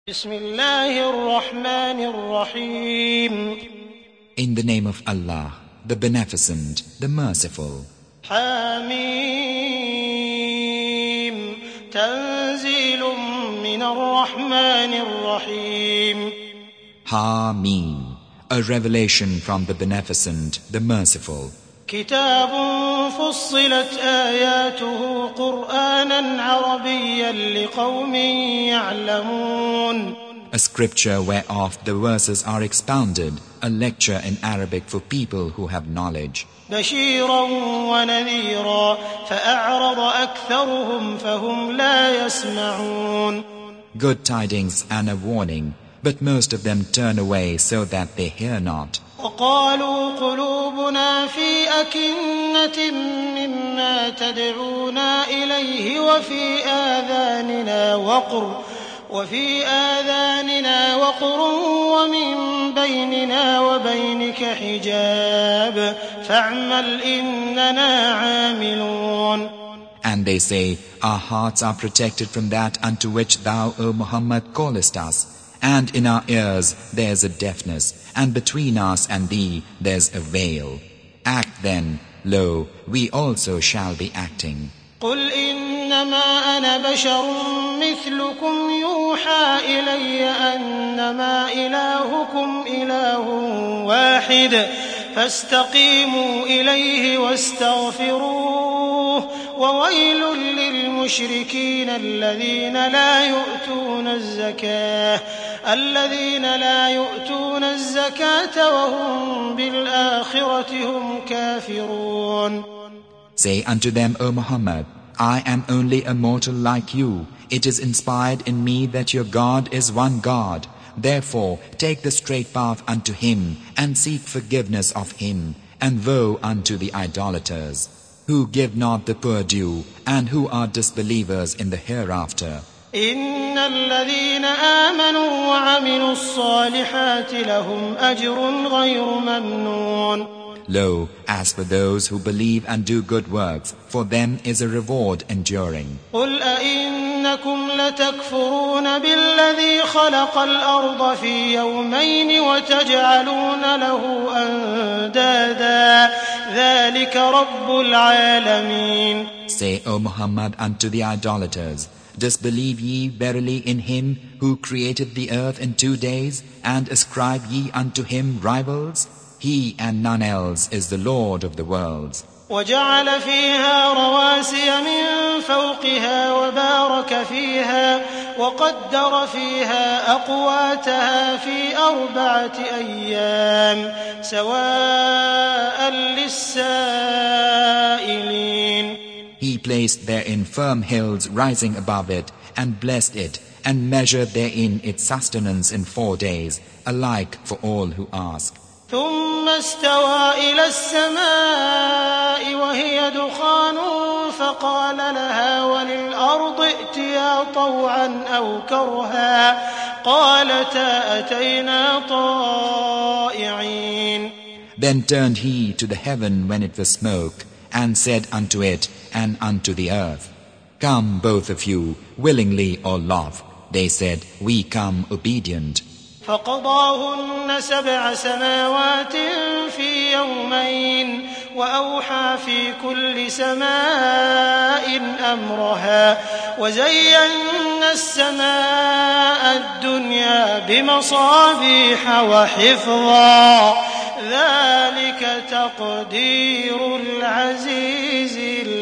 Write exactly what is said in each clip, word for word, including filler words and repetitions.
بسم الله الرحمن الرحيم. In the name of Allah, the Beneficent, the Merciful. حميم تنزيل من الرحمن الرحيم. Hameen, a revelation from the Beneficent, the Merciful. كتاب فصلت آياته قرآنا عربيا لقوم يعلمون. A scripture whereof the verses are expounded, a lecture in Arabic for people who have knowledge. بشيرا ونذيرا فأعرض أكثرهم فهم لا يسمعون. Good tidings and a warning, but most of them turn away so that they hear not. وقالوا قلوبنا في أكنة مما تدعونا إليه وفي آذاننا وقر وفي آذاننا وقر ومن بيننا وبينك حجاب فاعمل إننا عاملون. And they say, our hearts are protected from that unto which thou, O Muhammad, callest us. And in our ears there's a deafness, and between us and thee there's a veil. Act then, lo, we also shall be acting. قل إنما أنا بشر مثلكم يوحى إلي أنما إلهكم إله واحد فاستقيموا إليه واستغفروه وويل للمشركين الذين لا يؤتون الزكاة الذين لا يؤتون الزكاة وهم بالآخرة هم كافرون. Say unto them, O Muhammad, I am only a mortal like you. It is inspired in me that your God is one God. Therefore, take the straight path unto him, and seek forgiveness of him, and woe unto the idolaters, who give not the poor due, and who are disbelievers in the hereafter. إن الذين آمنوا وعملوا الصالحات لهم أجر غير ممنون. Lo, as for those who believe and do good works, for them is a reward enduring. قل أئنكم لتكفرون بالذي خلق الأرض في يومين وتجعلون له أندادا ذلك رب العالمين. Say, O Muhammad, unto the idolaters, disbelieve ye verily in him who created the earth in two days, and ascribe ye unto him rivals? He and none else is the Lord of the worlds. وجعل فيها رواسي من فوقها وبارك فيها وقدر فيها أقواتها في أربعة أيام سواء للسائلين. He placed therein firm hills rising above it, and blessed it, and measured therein its sustenance in four days, alike for all who ask. ثم استوى إلى السماء وهي دخان فقال لها وللأرض ائتيا طوعا أو كرها قالتا أتينا طائعين. Then turned he to the heaven when it was smoke, and said unto it and unto the earth, Come both of you, willingly or love. They said, We come obedient. فقضاهن سبع سماوات في يومين وأوحى في كل سماء أمرها وزينا السماء الدنيا بمصابيح وحفظا ذلك تقدير العزيز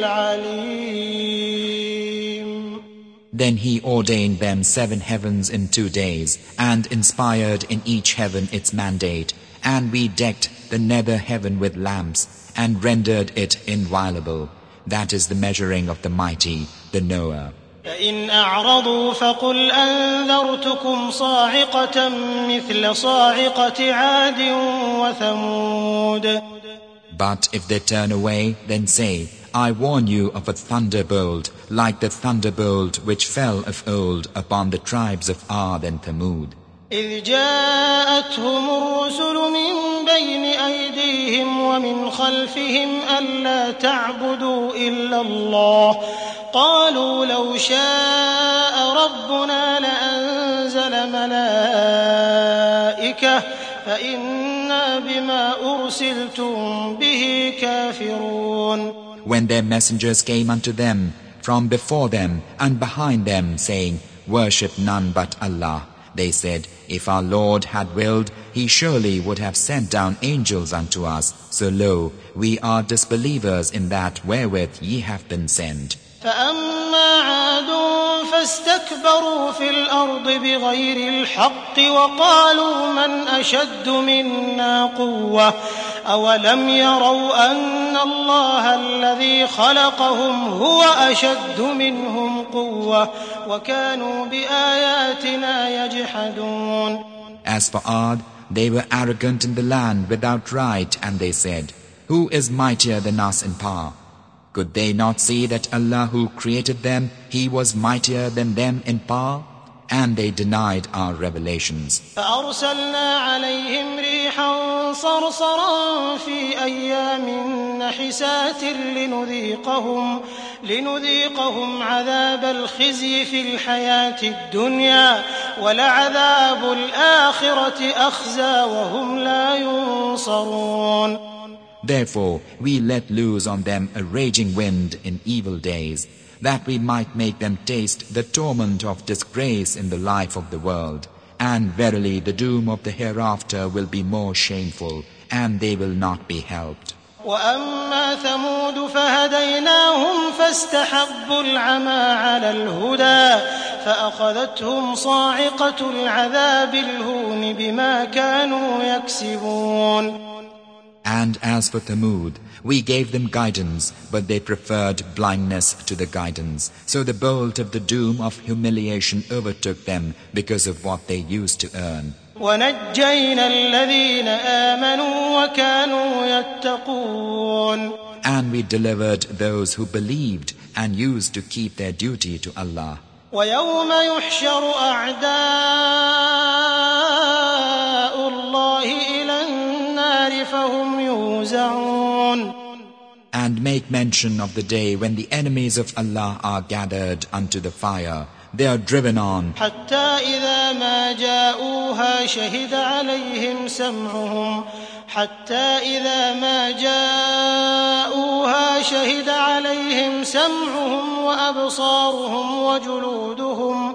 العليم. Then he ordained them seven heavens in two days, and inspired in each heaven its mandate, and we decked the nether heaven with lamps, and rendered it inviolable. That is the measuring of the mighty, the knower. فإن أعرضوا فقل أنذرتكم صاعقة مثل صاعقة عاد وثمود. But if they turn away, then say, I warn you of a thunderbolt, like the thunderbolt which fell of old upon the tribes of Ad and Thamud. إذ جاءتهم الرسل من بين أيديهم ومن خلفهم ألا تعبدوا إلا الله قالوا لو شاء ربنا لأنزل الْمَلَائِكَةَ فَإِنَّا بِمَا أُرْسِلْتُم بِهِ كَافِرُونَ. When their messengers came unto them from before them and behind them, saying, Worship none but Allah, they said, If our Lord had willed, He surely would have sent down angels unto us. So lo, we are disbelievers in that wherewith ye have been sent. فَأَمَّا عَادٌ فَاسْتَكْبَرُوا فِي الْأَرْضِ بِغَيْرِ الْحَقِّ وَقَالُوا مَنْ أَشَدُّ مِنَّا قُوَّةً أَوَلَمْ يَرَوْا أَنَّ اللَّهَ الَّذِي خَلَقَهُمْ هُوَ أَشَدُّ مِنْهُمْ قُوَّةً وَكَانُوا بِآيَاتِنَا يَجْحَدُونَ. As for Ad, they were arrogant in the land without right, and they said, Who is mightier than us in power? Could they not see that Allah who created them, He was mightier than them in power? And they denied our revelations. فَأَرْسَلْنَا عَلَيْهِمْ رِيحًا صَرْصَرًا فِي أَيَّامٍ نَحِسَاتٍ لِنُذِيقَهُمْ, لنذيقهم عَذَابَ الْخِزْيِ فِي الْحَيَاةِ الدُّنْيَا وَلَعَذَابُ الْآخِرَةِ أَخْزَىٰ وَهُمْ لَا يُنصَرُونَ. Therefore we let loose on them a raging wind in evil days, that we might make them taste the torment of disgrace in the life of the world. And verily the doom of the hereafter will be more shameful, and they will not be helped. وَأَمَّا ثَمُودُ فَهَدَيْنَاهُمْ فَاسْتَحَبُّوا الْعَمَىٰ عَلَى الْهُدَىٰ فَأَخَذَتْهُمْ صَاعِقَةُ الْعَذَابِ الْهُونِ بِمَا كَانُوا يَكْسِبُونَ. And as for Thamud, we gave them guidance, but they preferred blindness to the guidance. So the bolt of the doom of humiliation overtook them because of what they used to earn. وَنَجَّيْنَا الَّذِينَ آمَنُوا وَكَانُوا يَتَّقُونَ. And we delivered those who believed and used to keep their duty to Allah. وَيَوْمَ يُحْشَرُ أَعْدَاءُ اللَّهِ إِلَى النَّارِ فَهُمْ يُوزَعُونَ. And make mention of the day when the enemies of Allah are gathered unto the fire. They are driven on. حَتَّى إِذَا مَا جَاءُوهَا شَهِدَ عَلَيْهِمْ سَمْعُهُمْ حتى إذا ما جاءوها شهد عليهم سمعهم وأبصارهم وجلودهم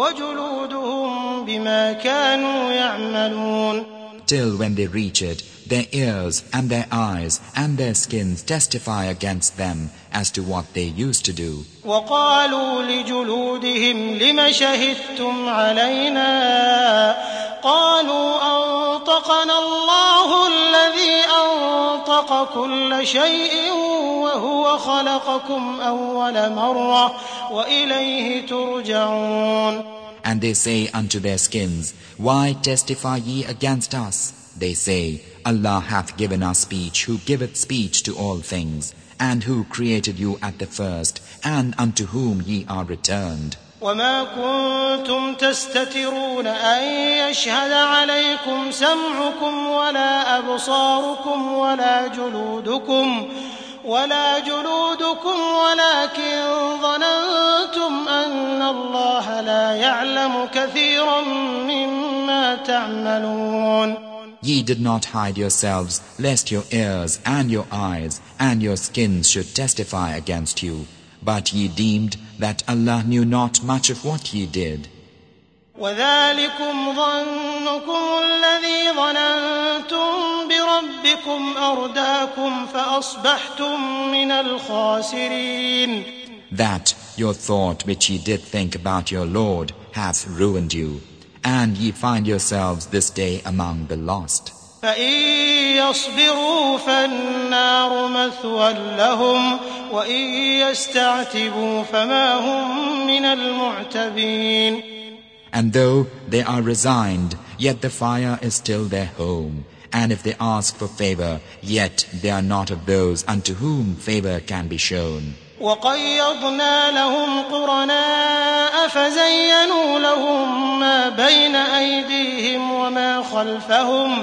وجلودهم بما كانوا يعملون. Till when they reach it, their ears and their eyes and their skins testify against them as to what they used to do. وقالوا لجلودهم لم شهدتم علينا قالوا أنطقنا الله الذي أنطق كل شيء وهو خلقكم أول مرة وإليه ترجعون. And they say unto their skins, Why testify ye against us? They say, Allah hath given us speech, who giveth speech to all things, and who created you at the first, and unto whom ye are returned. وما كنتم تستترون أن يشهد عليكم سمعكم ولا أبصاركم ولا جلودكم ولا جلودكم ولكن ظننتم أن الله لا يعلم كثيرا مما تعملون. Ye did not hide yourselves, lest your ears and your eyes and your skins should testify against you. But ye deemed that Allah knew not much of what ye did. وَذَلِكُمْ ظَنُّكُمُ الَّذِي ظَنَنْتُمْ بِرَبِّكُمْ أَرْدَاكُمْ فَأَصْبَحْتُمْ مِنَ الْخَاسِرِينَ. That your thought which ye did think about your Lord hath ruined you, and ye find yourselves this day among the lost. فَإِن يَصْبِرُوا فَالنَّارُ مَثْوًى لَهُمْ وَإِن يَسْتَعْتِبُوا فَمَا هُمْ مِنَ الْمُعْتَبِينَ. And though they are resigned, yet the fire is still their home. And if they ask for favor, yet they are not of those unto whom favor can be shown. وَقَيَّضْنَا لَهُمْ قُرَنَاءَ فَزَيَّنُوا لَهُم مَّا بَيْنَ أَيْدِيهِمْ وَمَا خَلْفَهُمْ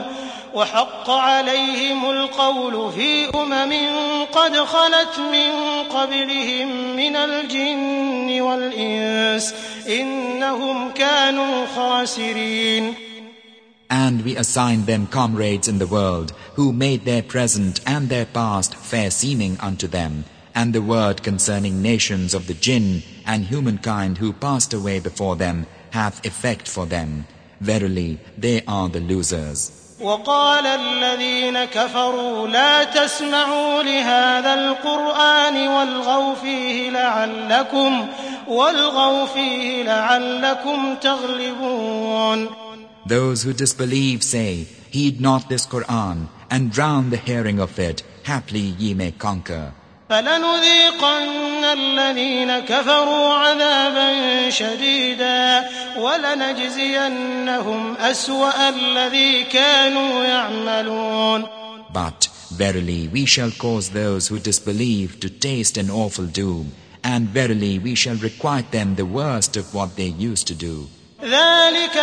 وحق عليهم القول في أمم قد خلت من قبلهم من الجن والإنس إنهم كانوا خاسرين. And we assigned them comrades in the world, who made their present and their past fair seeming unto them, and the word concerning nations of the jinn and humankind who passed away before them hath effect for them. Verily, they are the losers. وقال الذين كفروا لا تسمعوا لهذا القرآن والغوا فيه لعلكم والغوا فيه لعلكم تغلبون. Those who disbelieve say, heed not this Qur'an, and drown the hearing of it, haply ye may conquer. فلنذيقن الذين كفروا عذابا شديدا ولنجزينهم أسوأ الذي كانوا يعملون. But verily we shall cause those who disbelieve to taste an awful doom, and verily we shall requite them the worst of what they used to do. ذلك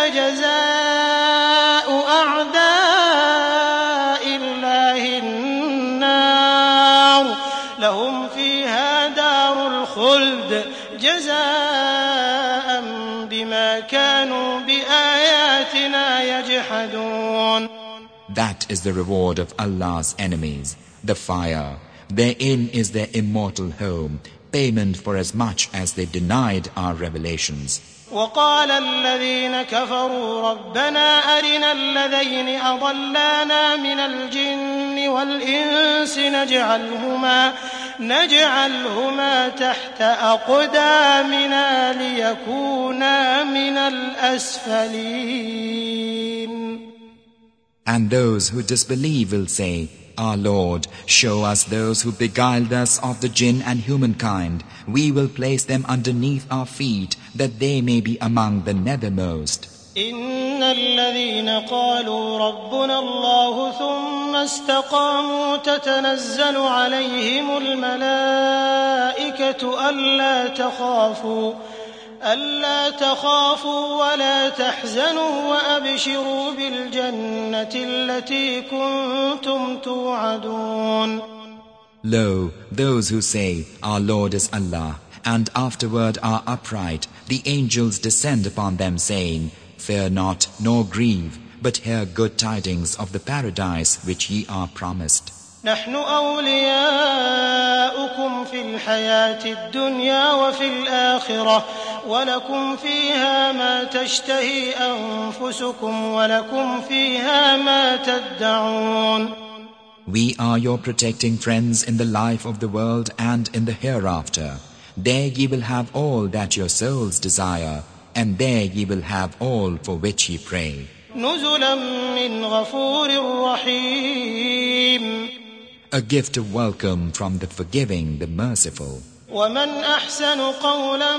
جزاء أعداء الله النار لهم فيها دار الخلد جزاء بما كانوا بآياتنا يجحدون. That is the reward of Allah's enemies, the fire. Therein is their immortal home, payment for as much as they denied our revelations. وقال الذين كفروا ربنا أرنا الذين أضلانا من الجن والإنس نجعلهما نجعلهما تحت أقدامنا ليكونا من الأسفلين. And those who disbelieve will say, Our Lord, show us those who beguiled us of the jinn and humankind. We will place them underneath our feet, that they may be among the nethermost. إن الذين قالوا ربنا الله ثم استقاموا تتنزل عليهم الملائكة ألا تخافوا ألا تخافوا ولا تحزنوا وأبشروا بالجنة التي كنتم توعدون. Lo, those who say, Our Lord is Allah, and afterward are upright, the angels descend upon them saying, Fear not, nor grieve, but hear good tidings of the paradise which ye are promised. نحن أولياؤكم في الحياة الدنيا وفي الآخرة ولكم فيها ما تشتهي أنفسكم ولكم فيها ما تدعون. We are your protecting friends in the life of the world and in the hereafter. There ye will have all that your souls desire, and there ye will have all for which ye pray. نزلا من غفور رحيم. A gift of welcome from the forgiving, the merciful. ومن أحسن قولا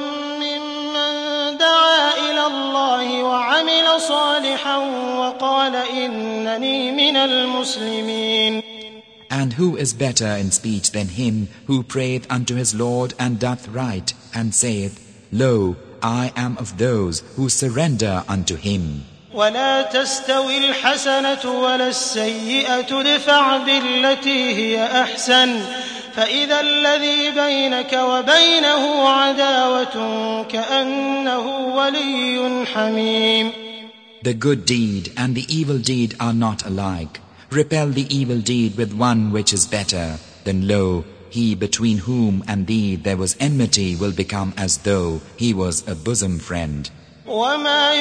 ممن دعا إلى الله وعمل صالحا وقال إنني من المسلمين. And who is better in speech than him who prayeth unto his Lord and doth right, and saith, Lo, I am of those who surrender unto him. ولا تستوي الحسنة ولا السيئة ادفع بالتي هي أحسن فإذا الذي بينك وبينه عداوة كأنه ولي حميم. The good deed and the evil deed are not alike. Repel the evil deed with one which is better, then lo, he between whom and thee there was enmity will become as though he was a bosom friend. وما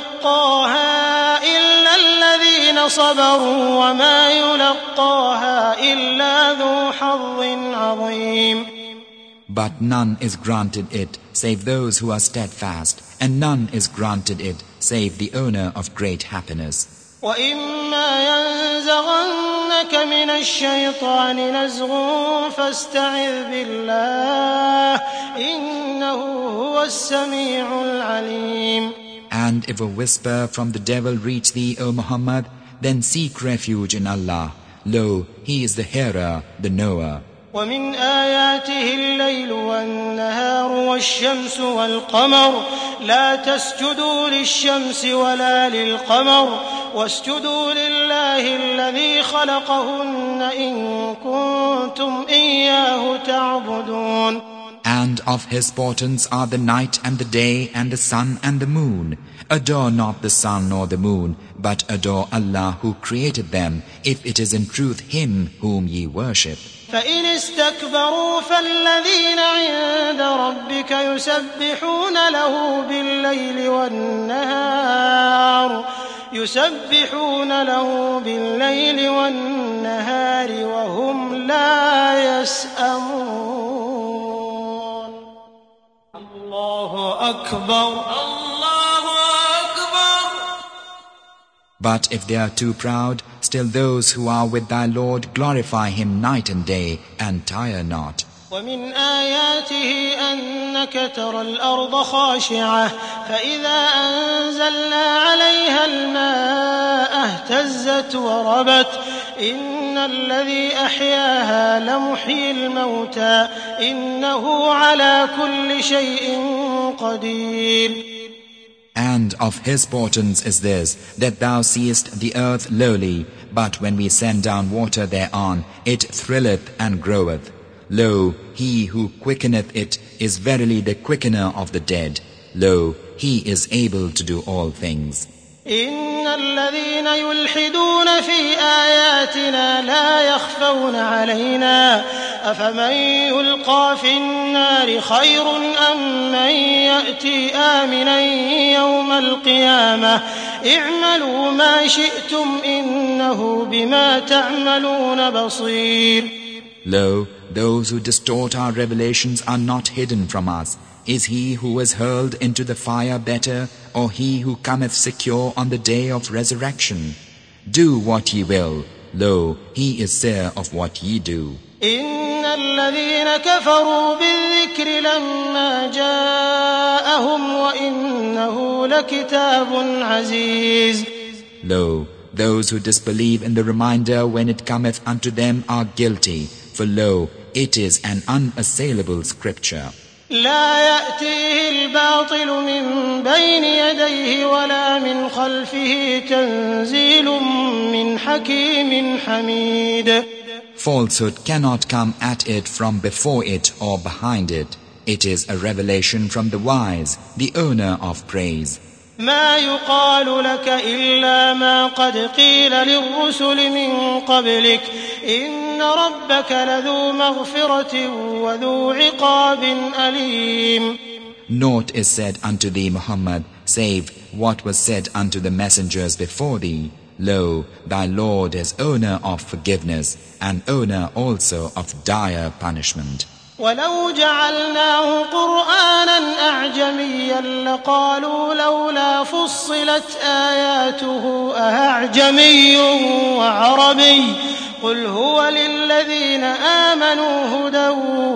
يلقاها إلا الذين صبروا وما يلقاها إلا ذو حظ عظيم. But none is granted it save those who are steadfast, and none is granted it save the owner of great happiness. وإما ينزغنك من الشيطان نزغ فاستعذ بالله إنه هو السميع العليم. And if a whisper from the devil reach thee, O Muhammad, then seek refuge in Allah. Lo, he is the hearer, the knower. ومن آياته الليل والنهار والشمس والقمر لا تسجدوا للشمس ولا للقمر واسجدوا لله الذي خلقهن إن كنتم إياه تعبدون. And of his portents are the night and the day and the sun and the moon. Adore not the sun nor the moon, but adore Allah who created them, if it is in truth Him whom ye worship. فإن استكبروا فالذين عند ربك يسبحون له بالليل والنهار يسبحون له بالليل والنهار وهم لا يسأمون. الله أكبر الله أكبر. But if they are too proud, still those who are with thy Lord glorify Him night and day and tire not. ومن آياته أنك ترى الأرض خاشعة فإذا أنزلنا عليها الماء اهتزت وربت إن الذي أحياها لمحيي الموتى إنه على كل شيء قدير. And of his portents is this, that thou seest the earth lowly, but when we send down water thereon, it thrilleth and groweth. Lo, he who quickeneth it is verily the quickener of the dead. Lo, he is able to do all things. إن الذين يلحدون في آياتنا لا يخفون علينا أفمن يلقى في النار خير أم من يأتي آمنا يوم القيامة اعملوا ما شئتم إنه بما تعملون بصير. Lo, those who distort our revelations are not hidden from us. Is he who is hurled into the fire better, or he who cometh secure on the day of resurrection? Do what ye will. Lo, he is seer of what ye do. إن الذين كفروا بالذكر لما جاءهم وإنه لكتاب عزيز. Lo, those who disbelieve in the reminder when it cometh unto them are guilty, for lo, it is an unassailable scripture. لا يأتيه الباطل من بين يديه ولا من خلفه تنزيل من حكيم حميد. Falsehood cannot come at it from before it or behind it. It is a revelation from the wise, the owner of praise. ما يقال لك إلا ما قد قيل للرسل من قبلك إن ربك لذو مغفرة وذو عقاب أليم. Naught is said unto thee, Muhammad, save what was said unto the messengers before thee. Lo, thy Lord is owner of forgiveness, and owner also of dire punishment. ولو جعلناه قرآنا أعجميا لقالوا لولا فصلت آياته أأعجمي وعربي قل هو للذين آمنوا هدى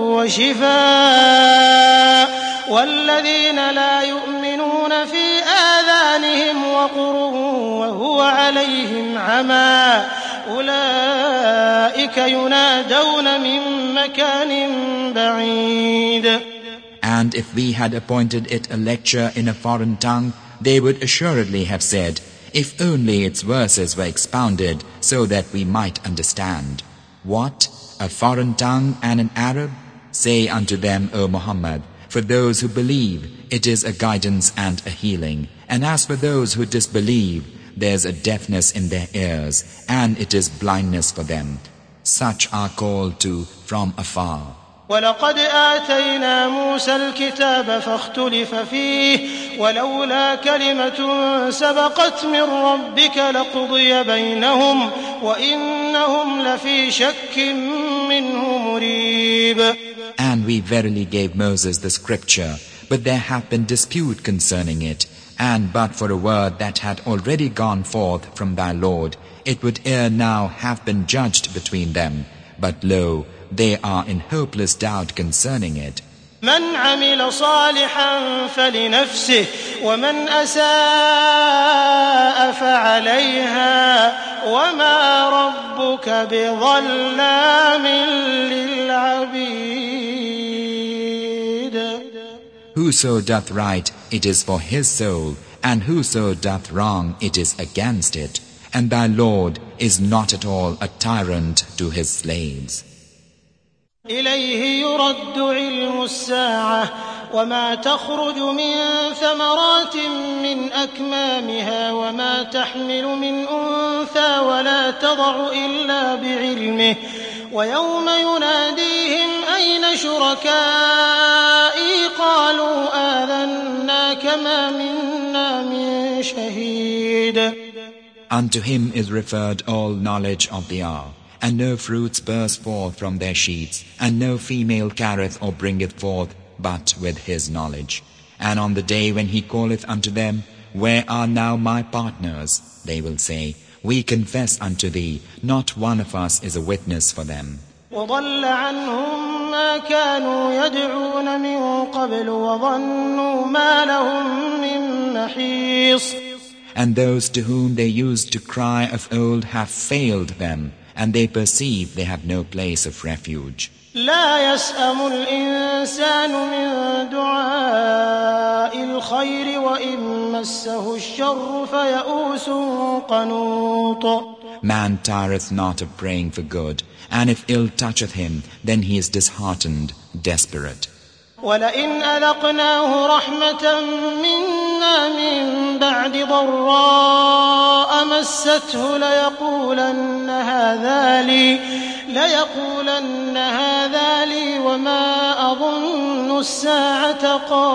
وشفاء والذين لا يؤمنون في آذانهم وقر وهو عليهم عمى أولئك ينادون من مكان بعيد. And if we had appointed it a lecture in a foreign tongue, they would assuredly have said, if only its verses were expounded so that we might understand. What? A foreign tongue and an Arab? Say unto them, O Muhammad, for those who believe, it is a guidance and a healing. And as for those who disbelieve, there's a deafness in their ears, and it is blindness for them. Such are called to from afar. ولقد آتينا موسى الكتاب فاختلف فيه ولولا كلمة سبقت من ربك لقضي بينهم وإنهم لفي شك منه مريب. And we verily gave Moses the scripture, but there hath been dispute concerning it, and but for a word that had already gone forth from thy Lord, it would ere now have been judged between them. But lo, they are in hopeless doubt concerning it. من عمل صالحا فلنفسه ومن أساء فعليها وما ربك بظلام للعبيد. Whoso doth right, it is for his soul, and whoso doth wrong, it is against it, and thy Lord is not at all a tyrant to his slaves. إليه يرد علم الساعة وما تخرج من ثمرات من أكمامها وما تحمل من أنثى ولا تضع إلا بعلمه ويوم يناديهم أين شركائي قالوا آذناك ما منا من شهيد. Unto him is referred all knowledge of the hour, and no fruits burst forth from their sheets, and no female carrieth or bringeth forth but with his knowledge. And on the day when he calleth unto them, Where are now my partners? They will say, We confess unto thee, not one of us is a witness for them. وضل عنهم ما كانوا يدعون من قبل وظنوا ما لهم من محيص. And those to whom they used to cry of old have failed them, and they perceive they have no place of refuge. لا يسأم الإنسان من دعاء الخير وإن مسه الشر فيئوس قنوط. Man tireth not of praying for good, and if ill toucheth him, then he is disheartened, desperate. ولئن أذقناه رحمة منا من بعد ضراء مسته ليقولن هذا لي ليقولن هذا لي وما أظن الساعة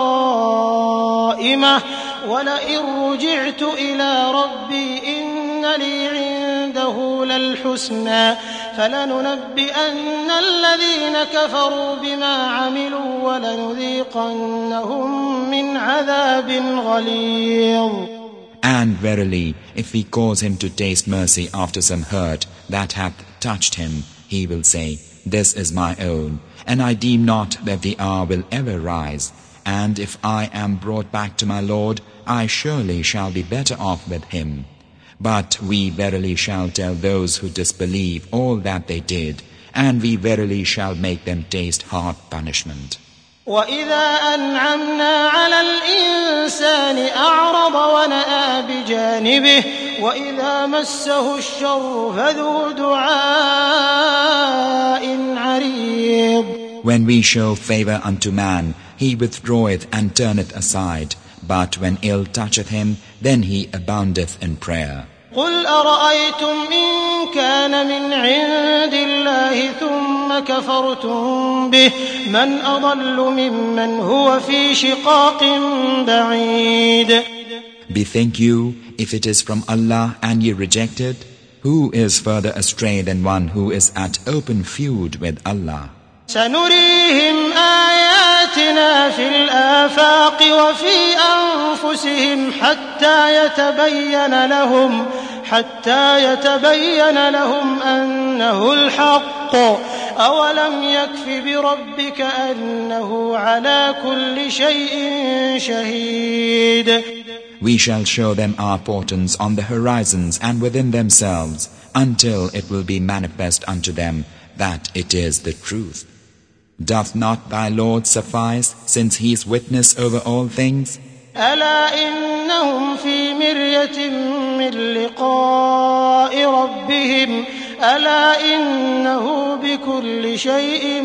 قائمة ولئن رجعت إلى ربي إن لي عنده للحسنى فلننبئن الذين كفروا بما عملوا ولنذيقنهم من عذاب غليظ. And verily, if we cause him to taste mercy after some hurt that hath touched him, he will say, This is my own, and I deem not that the hour will ever rise. And if I am brought back to my Lord, I surely shall be better off with him. But we verily shall tell those who disbelieve all that they did, and we verily shall make them taste hard punishment. وَإِذَا أَنْعَمْنَا عَلَى الْإِنسَانِ أَعْرَضَ وَنَأَىٰ بِجَانِبِهِ وَإِذَا مَسَّهُ الشَّرُّ فَذُو دُعَاءٍ عَرِيضٍ. When we show favor unto man, he withdraweth and turneth aside, but when ill toucheth him, then he aboundeth in prayer. قُلْ أَرَأَيْتُمْ إِن كَانَ مِنْ عِندِ اللَّهِ ثُمَّ كَفَرْتُم بِهِ مَنْ أَضَلُّ مِمَّنْ هُوَ فِي شِقَاقٍ بَعِيدٍ. Bethink you, if it is from Allah and ye reject it, who is further astray than one who is at open feud with Allah? سنريهم آياتنا في الآفاق وفي أنفسهم حتى يتبين لهم حتى يتبين لهم أنه الحق أولم يكف بربك أنه على كل شيء شهيد. We shall show them our portents on the horizons and within themselves, until it will be manifest unto them that it is the truth. Doth not thy Lord suffice, since he is witness over all things? ألا إنهم في مرية من لقاء ربهم ألا إنه بكل شيء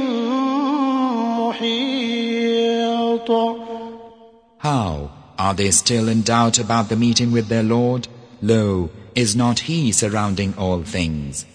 محيط. How? Are they still in doubt about the meeting with their Lord? Lo, is not he surrounding all things?